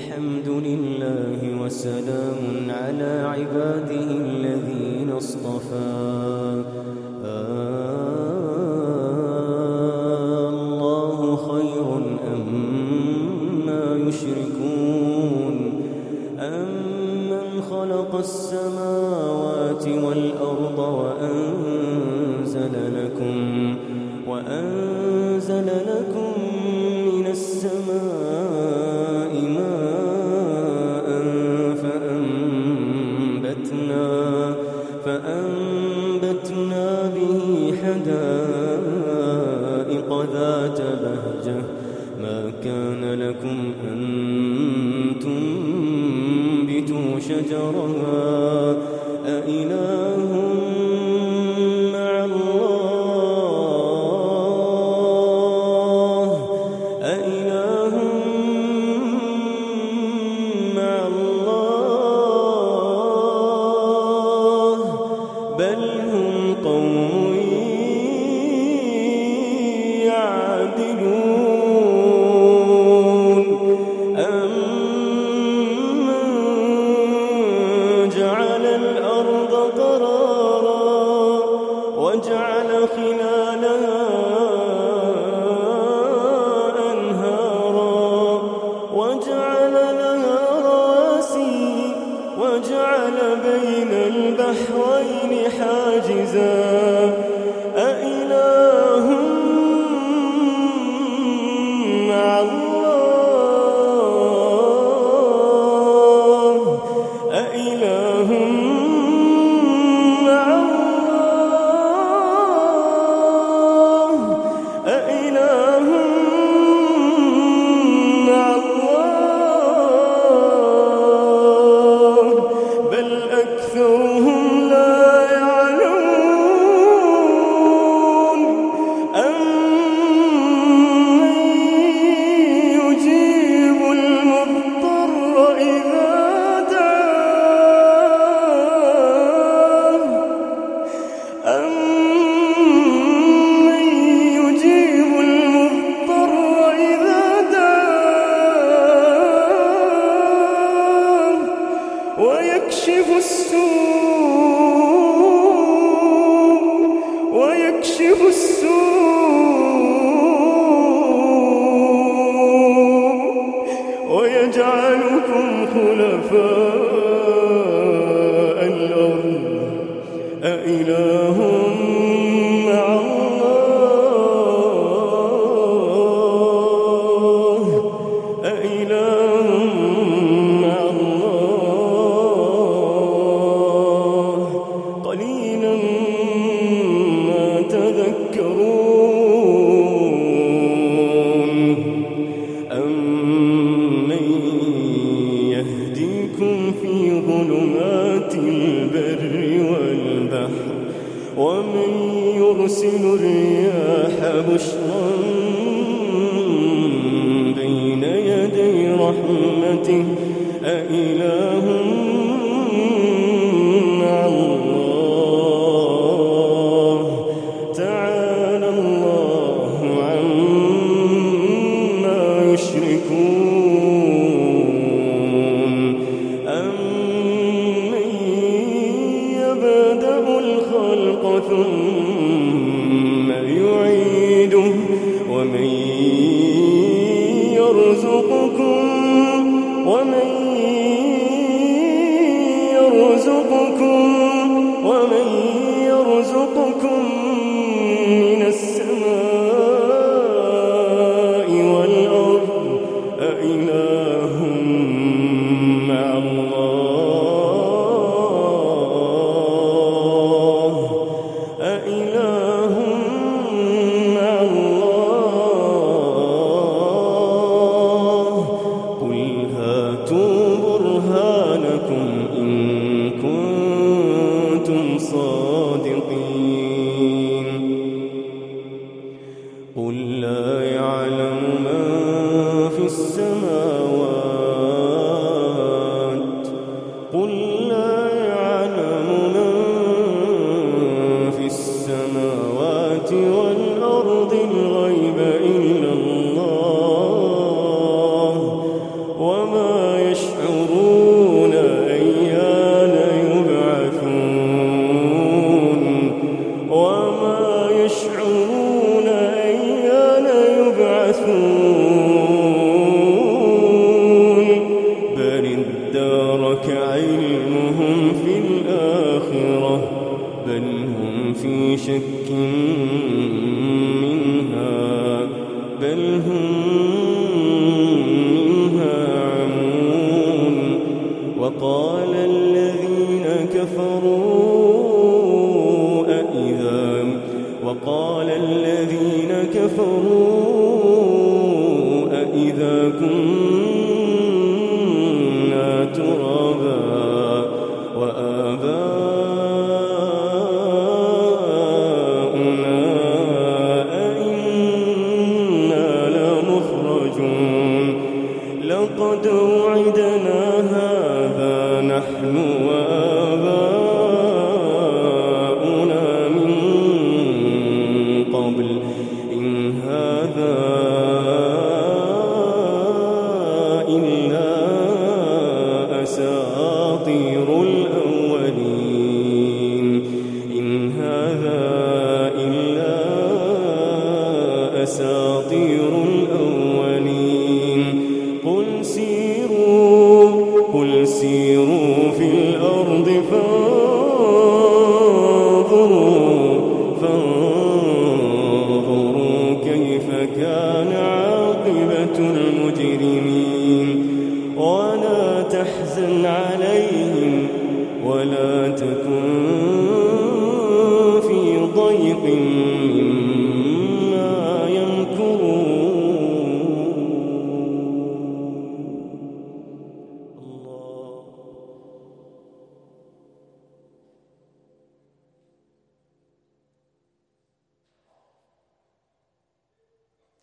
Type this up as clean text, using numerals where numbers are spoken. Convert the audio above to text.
الحمد لله وسلام على عباده الذين اصطفى. الله خير أما يشركون. أمن خلق السماوات والأرض وأنزل لكم من السماء ماء فأنبتنا به حدائق ذات بهجة ما كان لكم أن تنبتوا شجرها أإله مع الله بل هم قوم يعدلون. أمن جعل الأرض قرارا وجعل خلالها أنهارا وجعل لها رواسي وجعل بين البحرين حاجزا أإله مع الله أإله مع الله أإله مع الله بل أكثرهم لا يعلمون. أمن يجيب المضطر إذا دعاه أمن يجيب المضطر إذا دعاه ويكشف السوء ويجعلكم خلفاء الأرض أإله مع الله أإله مع الله قليلا ما تذكرون. أمن يهديكم في ظلمات البر والبحر ومن يرسل الرياح بشرا بين يدي رحمته أإله مع الله تعالى الله عما يشركون. أمن يبدأ الخلق ثم يعيده ومن يرزقكم من السماء والأرض أإله مع الله أإله مع الله قل هاتوا برهانكم إن كنتم صادقين. قل لا يعلم من في السماوات والأرض الغيب إلا الله وما ينظرون أيان يبعثون بل ادارك علمهم في الآخرة بل هم في شك منها بل هم منها عمون وقال الذين كفروا أإذا كنا ترابا وآباؤنا أئنا لمخرجون لقد وعدنا هذا نحن وآباؤنا من قبل إن هذا إلا أساطير الأولين إن هذا إلا أساطير